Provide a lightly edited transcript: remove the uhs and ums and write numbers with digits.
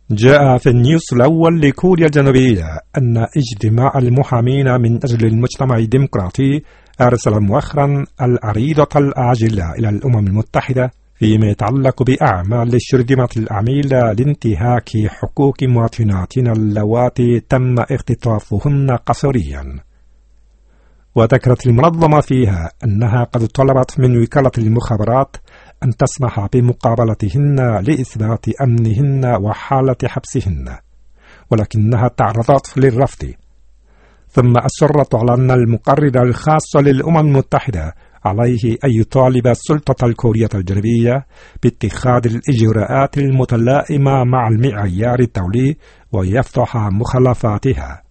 جاء في النيوز الأول لكوريا الجنوبية أن اجتماع المحامين من أجل المجتمع الديمقراطي أرسل مؤخرا العريضة العاجلة إلى الأمم المتحدة فيما يتعلق بأعمال شرذمة العميل لانتهاك حقوق مواطناتنا اللواتي تم اختطافهن قسريا. وذكرت المنظمة فيها أنها قد طلبت من وكالة المخابرات أن تسمح بمقابلتهن لإثبات أمنهن وحالة حبسهن، ولكنها تعرضت للرفض. ثم أصرت على أن المقرر الخاص للأمم المتحدة عليه أن يطالب السلطة الكورية الجنوبية باتخاذ الإجراءات المتلائمة مع المعيار الدولي ويفضح مخالفاتها.